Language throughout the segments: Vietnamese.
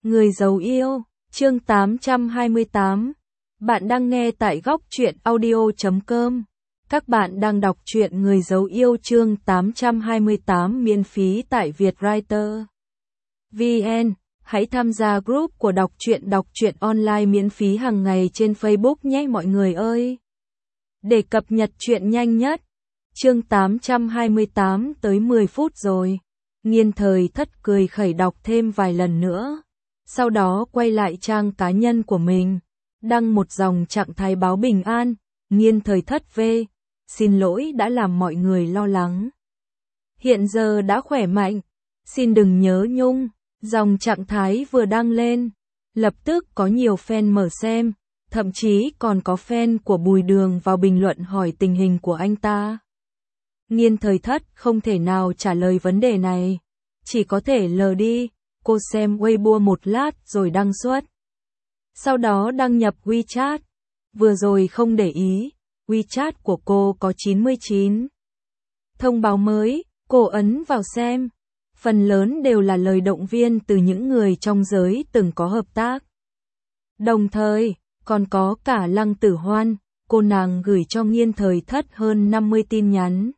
Người giấu yêu, chương 828. Bạn đang nghe tại góc truyện audio.com. Các bạn đang đọc truyện Người giấu yêu chương 828 miễn phí tại Vietwriter VN. Hãy tham gia group của đọc truyện online miễn phí hàng ngày trên Facebook nhé mọi người ơi. Để cập nhật truyện nhanh nhất. Chương 828 tới 10 phút rồi. Nghiên Thời Thất cười khẩy đọc thêm vài lần nữa. Sau đó quay lại trang cá nhân của mình, đăng một dòng trạng thái báo bình an, Nghiên Thời Thất V. Xin lỗi đã làm mọi người lo lắng. Hiện giờ đã khỏe mạnh, xin đừng nhớ nhung. Dòng trạng thái vừa đăng lên, lập tức có nhiều fan mở xem, thậm chí còn có fan của Bùi Đường vào bình luận hỏi tình hình của anh ta. Nghiên Thời Thất không thể nào trả lời vấn đề này, chỉ có thể lờ đi. Cô xem Weibo một lát rồi đăng xuất. Sau đó đăng nhập WeChat. Vừa rồi không để ý, WeChat của cô có 99 thông báo mới, cô ấn vào xem. Phần lớn đều là lời động viên từ những người trong giới từng có hợp tác. Đồng thời, còn có cả Lăng Tử Hoan, cô nàng gửi cho Nghiên Thời Thất hơn 50 tin nhắn.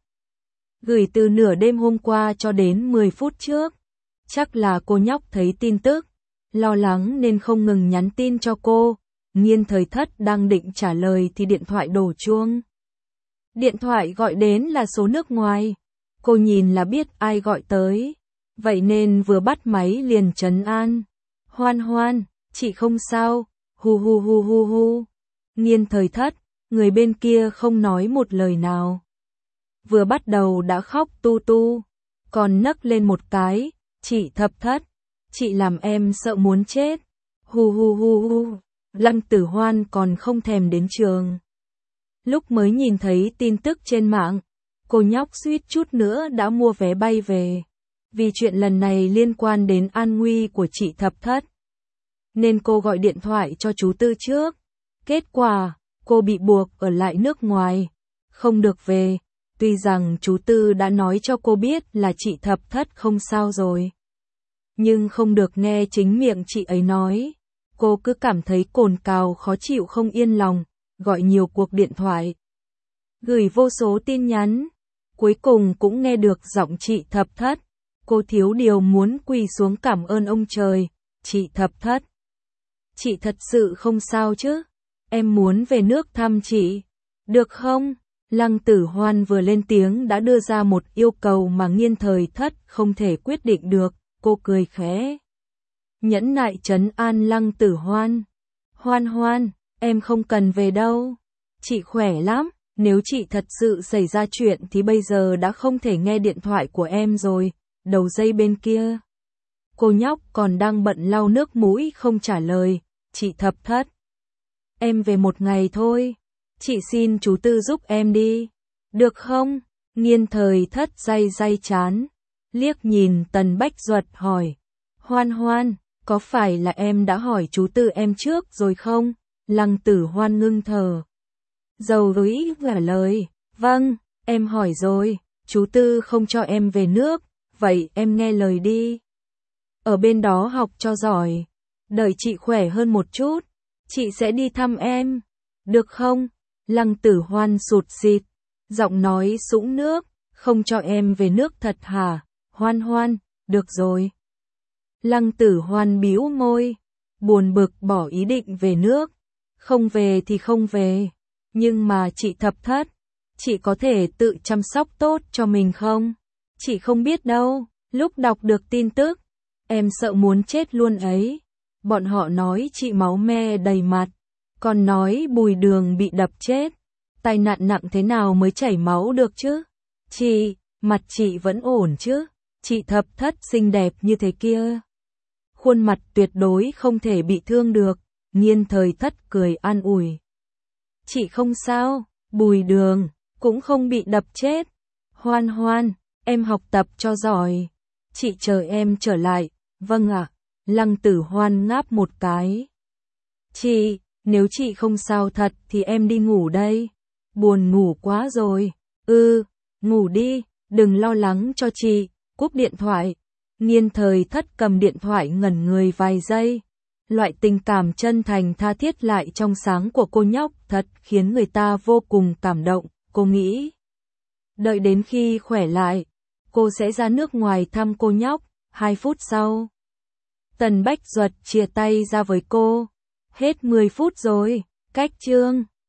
Gửi từ nửa đêm hôm qua cho đến 10 phút trước. Chắc là cô nhóc thấy tin tức, lo lắng nên không ngừng nhắn tin cho cô. Nghiên Thời Thất đang định trả lời thì điện thoại đổ chuông. Điện thoại gọi đến là số nước ngoài. Cô nhìn là biết ai gọi tới. Vậy nên vừa bắt máy liền trấn an. Hoan Hoan, chị không sao, hu hu hu hu hu. Nghiên Thời Thất, người bên kia không nói một lời nào. Vừa bắt đầu đã khóc tu tu, còn nấc lên một cái. Chị Thập Thất, chị làm em sợ muốn chết. Hu hu hu hu. Lăng Tử Hoan còn không thèm đến trường. Lúc mới nhìn thấy tin tức trên mạng, cô nhóc suýt chút nữa đã mua vé bay về. Vì chuyện lần này liên quan đến an nguy của chị Thập Thất, nên cô gọi điện thoại cho chú Tư trước. Kết quả, cô bị buộc ở lại nước ngoài, không được về. Tuy rằng chú Tư đã nói cho cô biết là chị Thập Thất không sao rồi, nhưng không được nghe chính miệng chị ấy nói. Cô cứ cảm thấy cồn cào khó chịu không yên lòng, gọi nhiều cuộc điện thoại, gửi vô số tin nhắn. Cuối cùng cũng nghe được giọng chị Thập Thất. Cô thiếu điều muốn quỳ xuống cảm ơn ông trời. Chị Thập Thất, chị thật sự không sao chứ? Em muốn về nước thăm chị, được không? Lăng Tử Hoan vừa lên tiếng đã đưa ra một yêu cầu mà Nghiên Thời Thất không thể quyết định được. Cô cười khẽ, nhẫn nại trấn an Lăng Tử Hoan. Hoan Hoan, em không cần về đâu. Chị khỏe lắm, nếu chị thật sự xảy ra chuyện thì bây giờ đã không thể nghe điện thoại của em rồi. Đầu dây bên kia, cô nhóc còn đang bận lau nước mũi không trả lời. Chị Thập Thất, em về một ngày thôi. Chị xin chú Tư giúp em đi, được không? Nghiên Thời Thất day day chán, liếc nhìn Tần Bách Duật hỏi. Hoan Hoan, có phải là em đã hỏi chú Tư em trước rồi không? Lăng Tử Hoan ngưng thở, dầu dĩ trả lời. Vâng, em hỏi rồi, chú Tư không cho em về nước, vậy em nghe lời đi. Ở bên đó học cho giỏi, đợi chị khỏe hơn một chút, chị sẽ đi thăm em, được không? Lăng Tử Hoan sụt sịt, giọng nói sũng nước. Không cho em về nước thật hả? Hoan Hoan, được rồi. Lăng Tử Hoan bĩu môi, buồn bực bỏ ý định về nước. Không về thì không về, nhưng mà chị Thập Thất, chị có thể tự chăm sóc tốt cho mình không? Chị không biết đâu, lúc đọc được tin tức, em sợ muốn chết luôn ấy. Bọn họ nói chị máu me đầy mặt, còn nói Bùi Đường bị đập chết. Tai nạn nặng thế nào mới chảy máu được chứ? Chị, mặt chị vẫn ổn chứ? Chị Thập Thất xinh đẹp như thế kia, khuôn mặt tuyệt đối không thể bị thương được. Nghiên Thời Thất cười an ủi. Chị không sao, Bùi Đường cũng không bị đập chết. Hoan Hoan, em học tập cho giỏi. Chị chờ em trở lại. Vâng ạ. Lăng Tử Hoan ngáp một cái. Chị, nếu chị không sao thật thì em đi ngủ đây. Buồn ngủ quá rồi. Ngủ đi, đừng lo lắng cho chị. Cúp điện thoại. Niên Thời Thất cầm điện thoại ngẩn người vài giây. Loại tình cảm chân thành tha thiết lại trong sáng của cô nhóc thật khiến người ta vô cùng cảm động. Cô nghĩ, đợi đến khi khỏe lại, cô sẽ ra nước ngoài thăm cô nhóc. 2 phút sau, Tần Bách Duật chia tay ra với cô. Hết 10 phút rồi, cách chương.